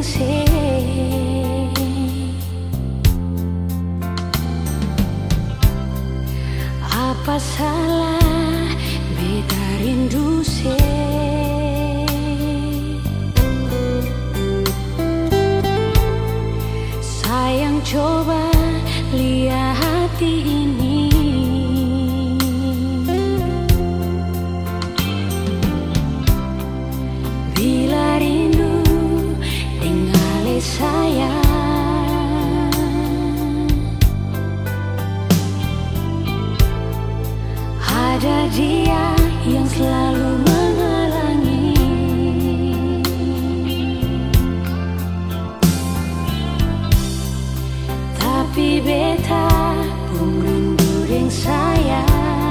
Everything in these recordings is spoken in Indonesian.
se. Apa salah beta rindu se? Sayang, coba lihat hati ini. Bila rindu tinggali sayang, ada dia yang selalu menghalangi. Tapi beta pun rindu dengan sayang.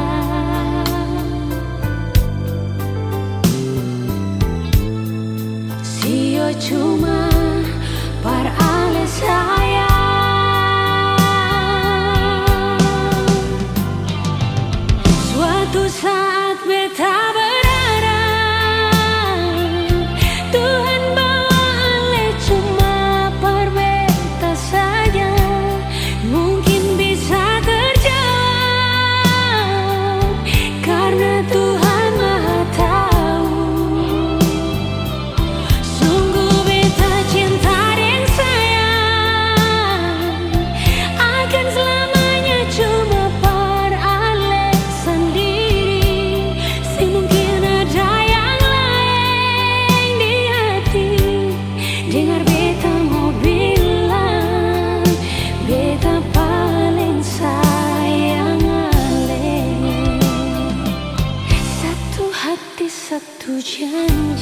Sio cuma perale sayang. Suatu saat beta berharap Tuhan bawa ale cuma per beta saja. Mungkin bisa terjawab karena Tuhan Maha tahu. Sungguh beta cinta dengan sayang akan selamanya cuma per ale sendiri. Si mungkin ada yang lain di hati. Dengar beta mau bilang, beta paling sayang ale. Satu hati satu janji.